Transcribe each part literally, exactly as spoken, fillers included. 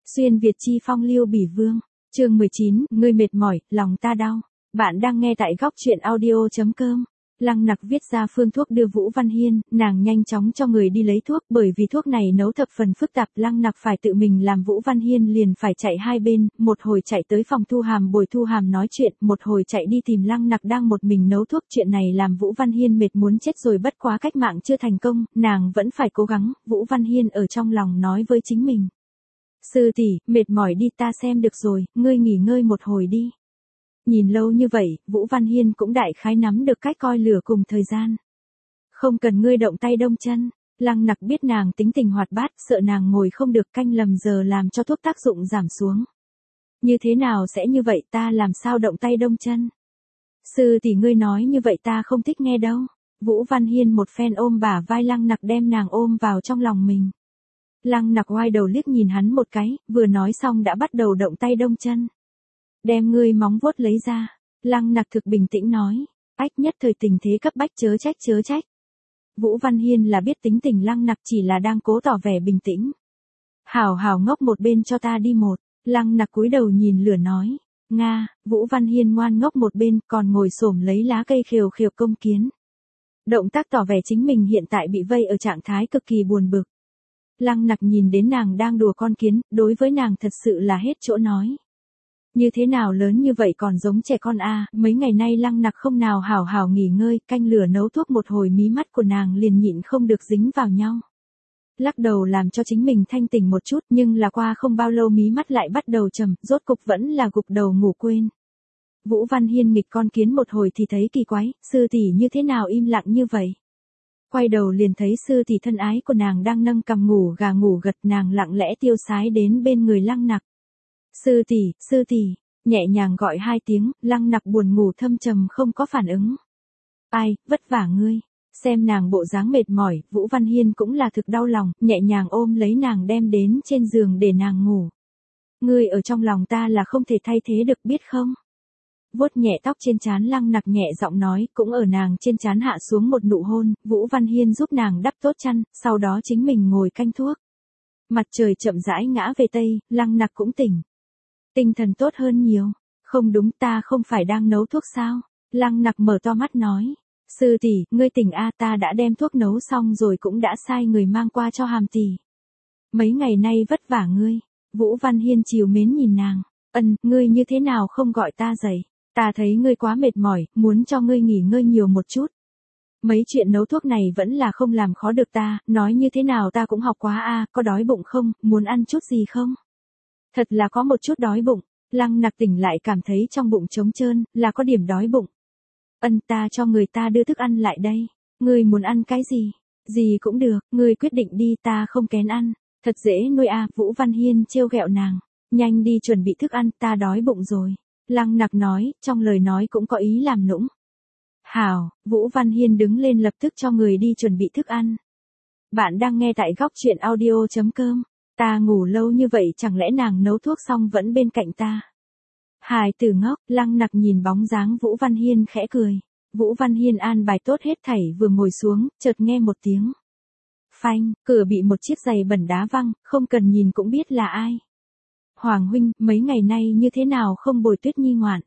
Xuyên Việt chi phong lưu bỉ vương. Chương mười chín, ngươi mệt mỏi, lòng ta đau. Bạn đang nghe tại góc truyện audio chấm com. Lăng Nặc viết ra phương thuốc đưa Vũ Văn Hiên, nàng nhanh chóng cho người đi lấy thuốc, bởi vì thuốc này nấu thập phần phức tạp, Lăng Nặc phải tự mình làm. Vũ Văn Hiên liền phải chạy hai bên, một hồi chạy tới phòng Thu Hàm bồi Thu Hàm nói chuyện, một hồi chạy đi tìm Lăng Nặc đang một mình nấu thuốc. Chuyện này làm Vũ Văn Hiên mệt muốn chết rồi, bất quá cách mạng chưa thành công, nàng vẫn phải cố gắng. Vũ Văn Hiên ở trong lòng nói với chính mình: sư tỷ, mệt mỏi đi, ta xem được rồi, ngươi nghỉ ngơi một hồi đi. Nhìn lâu như vậy, Vũ Văn Hiên cũng đại khái nắm được cách coi lửa cùng thời gian. Không cần ngươi động tay động chân. Lăng Nặc biết nàng tính tình hoạt bát, sợ nàng ngồi không được, canh lầm giờ làm cho thuốc tác dụng giảm xuống. Như thế nào sẽ như vậy, ta làm sao động tay động chân? Sư tỷ, ngươi nói như vậy ta không thích nghe đâu. Vũ Văn Hiên một phen ôm bả vai Lăng Nặc, đem nàng ôm vào trong lòng mình. Lăng Nặc oai đầu liếc nhìn hắn một cái, vừa nói xong đã bắt đầu động tay động chân. Đem ngươi móng vuốt lấy ra. Lăng Nặc thực bình tĩnh nói. Ách, nhất thời tình thế cấp bách, chớ trách chớ trách. Vũ Văn Hiên là biết tính tình Lăng Nặc, chỉ là đang cố tỏ vẻ bình tĩnh. Hảo hảo ngốc một bên cho ta đi một. Lăng Nặc cúi đầu nhìn lửa nói. Nga. Vũ Văn Hiên ngoan ngốc một bên, còn ngồi xổm lấy lá cây khều khều công kiến. Động tác tỏ vẻ chính mình hiện tại bị vây ở trạng thái cực kỳ buồn bực. Lăng Nặc nhìn đến nàng đang đùa con kiến, đối với nàng thật sự là hết chỗ nói. Như thế nào lớn như vậy còn giống trẻ con a? À, mấy ngày nay Lăng Nặc không nào hảo hảo nghỉ ngơi, canh lửa nấu thuốc một hồi, mí mắt của nàng liền nhịn không được dính vào nhau. Lắc đầu làm cho chính mình thanh tỉnh một chút, nhưng là qua không bao lâu mí mắt lại bắt đầu trầm, rốt cục vẫn là gục đầu ngủ quên. Vũ Văn Hiên nghịch con kiến một hồi thì thấy kỳ quái, sư tỷ như thế nào im lặng như vậy? Quay đầu liền thấy sư tỷ thân ái của nàng đang nâng cằm ngủ gà ngủ gật, nàng lặng lẽ tiêu sái đến bên người Lăng Nặc. Sư tỷ, sư tỷ, nhẹ nhàng gọi hai tiếng, Lăng Nặc buồn ngủ thâm trầm không có phản ứng. Ai, vất vả ngươi. Xem nàng bộ dáng mệt mỏi, Vũ Văn Hiên cũng là thực đau lòng, nhẹ nhàng ôm lấy nàng đem đến trên giường để nàng ngủ. Ngươi ở trong lòng ta là không thể thay thế được, biết không? Vuốt nhẹ tóc trên trán, Lăng Nặc nhẹ giọng nói, cũng ở nàng trên trán hạ xuống một nụ hôn. Vũ Văn Hiên giúp nàng đắp tốt chăn, sau đó chính mình ngồi canh thuốc. Mặt trời chậm rãi ngã về tây, Lăng Nặc cũng tỉnh. Tinh thần tốt hơn nhiều. Không đúng, ta không phải đang nấu thuốc sao? Lăng Nặc mở to mắt nói. Sư tỷ, ngươi tỉnh a, ta đã đem thuốc nấu xong rồi, cũng đã sai người mang qua cho Hàm tỷ. Mấy ngày nay vất vả ngươi. Vũ Văn Hiên trìu mến nhìn nàng. Ân, ngươi như thế nào không gọi ta dậy? Ta thấy ngươi quá mệt mỏi, muốn cho ngươi nghỉ ngơi nhiều một chút. Mấy chuyện nấu thuốc này vẫn là không làm khó được ta, nói như thế nào ta cũng học quá a, có đói bụng không, muốn ăn chút gì không? Thật là có một chút đói bụng. Lăng Nặc tỉnh lại cảm thấy trong bụng trống trơn, là có điểm đói bụng. Ân, ta cho người ta đưa thức ăn lại đây. Ngươi muốn ăn cái gì? Gì cũng được, ngươi quyết định đi, ta không kén ăn. Thật dễ nuôi a. Vũ Văn Hiên trêu ghẹo nàng. Nhanh đi chuẩn bị thức ăn, ta đói bụng rồi. Lăng Nặc nói, trong lời nói cũng có ý làm nũng. Hảo. Vũ Văn Hiên đứng lên lập tức cho người đi chuẩn bị thức ăn. Bạn đang nghe tại góc truyện audio chấm com. Ta ngủ lâu như vậy, chẳng lẽ nàng nấu thuốc xong vẫn bên cạnh ta? Hài tử ngốc. Lăng Nặc nhìn bóng dáng Vũ Văn Hiên khẽ cười. Vũ Văn Hiên an bài tốt hết thảy, vừa ngồi xuống, chợt nghe một tiếng phanh, cửa bị một chiếc giày bẩn đá văng, không cần nhìn cũng biết là ai. Hoàng huynh, mấy ngày nay như thế nào không bồi Tuyết Nhi ngoạn?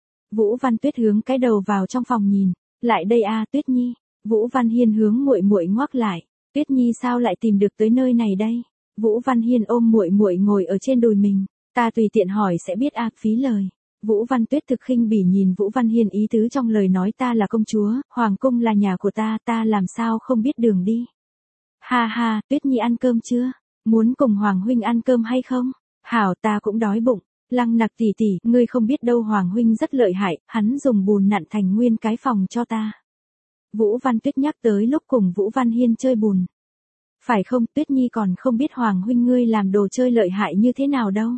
Vũ Văn Tuyết hướng cái đầu vào trong phòng nhìn. Lại đây a, Tuyết Nhi. Vũ Văn Hiên hướng muội muội ngoắc lại. Tuyết Nhi sao lại tìm được tới nơi này đây? Vũ Văn Hiên ôm muội muội ngồi ở trên đùi mình. Ta tùy tiện hỏi sẽ biết a, phí lời. Vũ Văn Tuyết thực khinh bỉ nhìn Vũ Văn Hiên, ý tứ trong lời nói ta là công chúa, hoàng cung là nhà của ta, ta làm sao không biết đường đi. Ha ha, Tuyết Nhi ăn cơm chưa? Muốn cùng Hoàng huynh ăn cơm hay không? Hảo, ta cũng đói bụng. Lăng Nặc tỷ tỷ, ngươi không biết đâu, Hoàng huynh rất lợi hại, hắn dùng bùn nặn thành nguyên cái phòng cho ta. Vũ Văn Tuyết nhắc tới lúc cùng Vũ Văn Hiên chơi bùn. Phải không, Tuyết Nhi còn không biết Hoàng huynh ngươi làm đồ chơi lợi hại như thế nào đâu.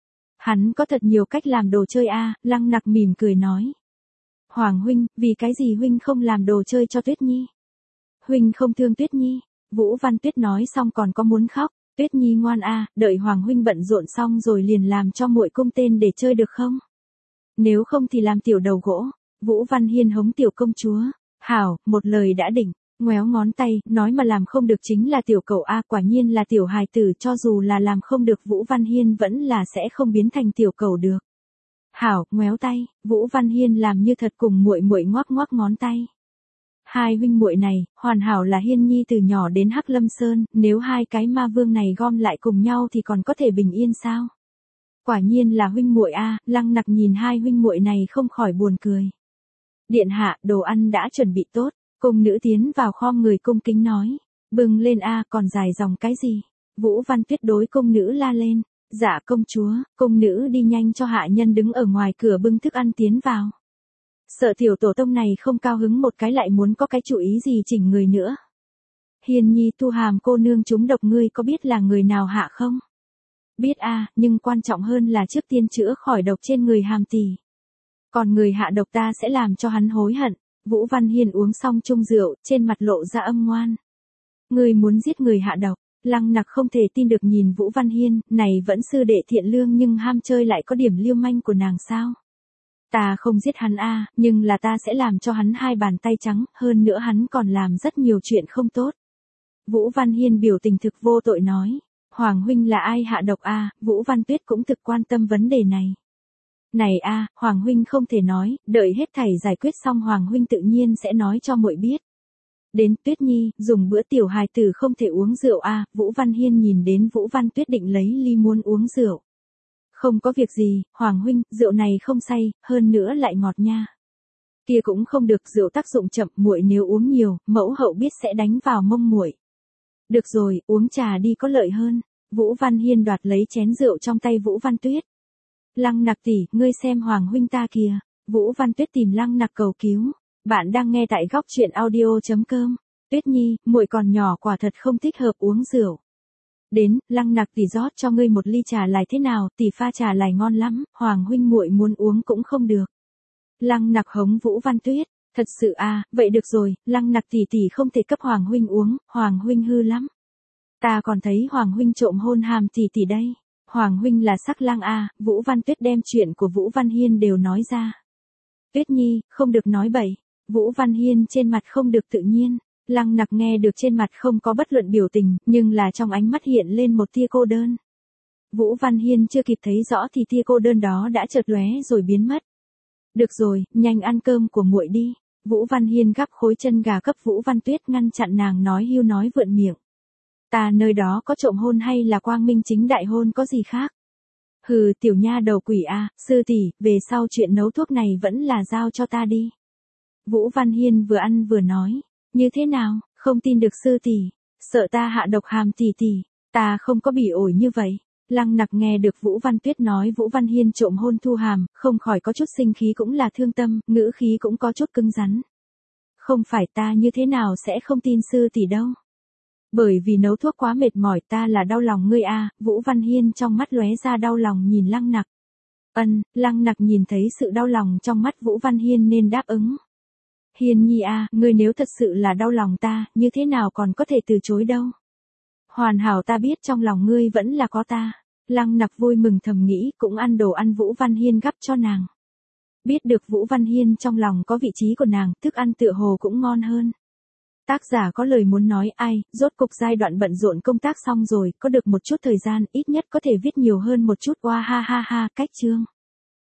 Hắn có thật nhiều cách làm đồ chơi a. Lăng Nặc mỉm cười nói. Hoàng huynh, vì cái gì huynh không làm đồ chơi cho Tuyết Nhi? Huynh không thương Tuyết Nhi. Vũ Văn Tuyết nói xong còn có muốn khóc. Tuyết Nhi ngoan a, đợi Hoàng huynh bận rộn xong rồi liền làm cho muội cung tên để chơi được không? Nếu không thì làm tiểu đầu gỗ. Vũ Văn Hiên hống tiểu công chúa. Hảo, một lời đã định. Ngoéo ngón tay, nói mà làm không được chính là tiểu cậu a, quả nhiên là tiểu hài tử, cho dù là làm không được Vũ Văn Hiên vẫn là sẽ không biến thành tiểu cậu được. Hảo, ngoéo tay, Vũ Văn Hiên làm như thật cùng muội muội ngoắc ngoắc ngón tay. Hai huynh muội này, hoàn hảo là Hiên Nhi từ nhỏ đến Hắc Lâm Sơn, nếu hai cái ma vương này gom lại cùng nhau thì còn có thể bình yên sao? Quả nhiên là huynh muội a, Lăng Nặc nhìn hai huynh muội này không khỏi buồn cười. Điện hạ, đồ ăn đã chuẩn bị tốt, cung nữ tiến vào khom người cung kính nói, bưng lên a, còn dài dòng cái gì? Vũ Văn Tuyết đối cung nữ la lên, dạ công chúa, cung nữ đi nhanh cho hạ nhân đứng ở ngoài cửa bưng thức ăn tiến vào. Sợ tiểu tổ tông này không cao hứng một cái lại muốn có cái chủ ý gì chỉnh người nữa. Hiên Nhi Tu Hàm cô nương chúng độc ngươi có biết là người nào hạ không? Biết a, nhưng quan trọng hơn là trước tiên chữa khỏi độc trên người Hàm tỷ. Còn người hạ độc ta sẽ làm cho hắn hối hận. Vũ Văn Hiên uống xong chung rượu, trên mặt lộ ra âm ngoan. Ngươi muốn giết người hạ độc? Lăng Nặc không thể tin được nhìn Vũ Văn Hiên, này vẫn sư đệ thiện lương nhưng ham chơi lại có điểm liêu manh của nàng sao? Ta không giết hắn a, nhưng là ta sẽ làm cho hắn hai bàn tay trắng, hơn nữa hắn còn làm rất nhiều chuyện không tốt. Vũ Văn Hiên biểu tình thực vô tội nói, Hoàng huynh là ai hạ độc a? Vũ Văn Tuyết cũng thực quan tâm vấn đề này. Này a, Hoàng huynh không thể nói, đợi hết thảy giải quyết xong Hoàng huynh tự nhiên sẽ nói cho muội biết. Đến Tuyết Nhi, dùng bữa tiểu hài tử không thể uống rượu a, Vũ Văn Hiên nhìn đến Vũ Văn Tuyết định lấy ly muốn uống rượu. Không có việc gì, Hoàng huynh, rượu này không say, hơn nữa lại ngọt nha. Kia cũng không được, rượu tác dụng chậm, muội nếu uống nhiều, mẫu hậu biết sẽ đánh vào mông muội. Được rồi, uống trà đi có lợi hơn. Vũ Văn Hiên đoạt lấy chén rượu trong tay Vũ Văn Tuyết. Lăng Nặc tỷ, ngươi xem Hoàng huynh ta kìa. Vũ Văn Tuyết tìm Lăng Nặc cầu cứu. Bạn đang nghe tại góc truyện audio chấm com. Tuyết Nhi, muội còn nhỏ quả thật không thích hợp uống rượu. Đến, Lăng Nặc tỷ rót cho ngươi một ly trà lại thế nào, tỷ pha trà lại ngon lắm, Hoàng huynh muội muốn uống cũng không được. Lăng Nặc hống Vũ Văn Tuyết, thật sự à, vậy được rồi, Lăng Nặc tỷ tỷ không thể cấp Hoàng huynh uống, Hoàng huynh hư lắm. Ta còn thấy Hoàng huynh trộm hôn Hàm tỷ tỷ đây. Hoàng huynh là sắc lang a, Vũ Văn Tuyết đem chuyện của Vũ Văn Hiên đều nói ra. Tuyết Nhi, không được nói bậy. Vũ Văn Hiên trên mặt không được tự nhiên. Lăng Nặc nghe được trên mặt không có bất luận biểu tình, nhưng là trong ánh mắt hiện lên một tia cô đơn. Vũ Văn Hiên chưa kịp thấy rõ thì tia cô đơn đó đã chợt lóe rồi biến mất. Được rồi, nhanh ăn cơm của muội đi. Vũ Văn Hiên gắp khối chân gà cấp Vũ Văn Tuyết ngăn chặn nàng nói hưu nói vượn miệng. Ta nơi đó có trộm hôn hay là quang minh chính đại hôn có gì khác? Hừ, tiểu nha đầu quỷ a, sư tỷ, về sau chuyện nấu thuốc này vẫn là giao cho ta đi. Vũ Văn Hiên vừa ăn vừa nói, như thế nào, không tin được sư tỷ, sợ ta hạ độc Hàm tỷ tỷ, ta không có bị ổi như vậy. Lăng Nặc nghe được Vũ Văn Tuyết nói Vũ Văn Hiên trộm hôn Thu Hàm, không khỏi có chút sinh khí cũng là thương tâm, ngữ khí cũng có chút cứng rắn. Không phải ta như thế nào sẽ không tin sư tỷ đâu. Bởi vì nấu thuốc quá mệt mỏi, ta là đau lòng ngươi a. Vũ Văn Hiên trong mắt lóe ra đau lòng nhìn Lăng Nặc. Ân, Lăng Nặc nhìn thấy sự đau lòng trong mắt Vũ Văn Hiên nên đáp ứng. Hiên Nhi a, ngươi nếu thật sự là đau lòng ta, như thế nào còn có thể từ chối đâu. Hoàn hảo, ta biết trong lòng ngươi vẫn là có ta. Lăng Nặc vui mừng thầm nghĩ, cũng ăn đồ ăn Vũ Văn Hiên gắp cho nàng. Biết được Vũ Văn Hiên trong lòng có vị trí của nàng, thức ăn tựa hồ cũng ngon hơn. Tác giả có lời muốn nói ai, rốt cục giai đoạn bận rộn công tác xong rồi, có được một chút thời gian, ít nhất có thể viết nhiều hơn một chút, oa ha ha ha, cách chương.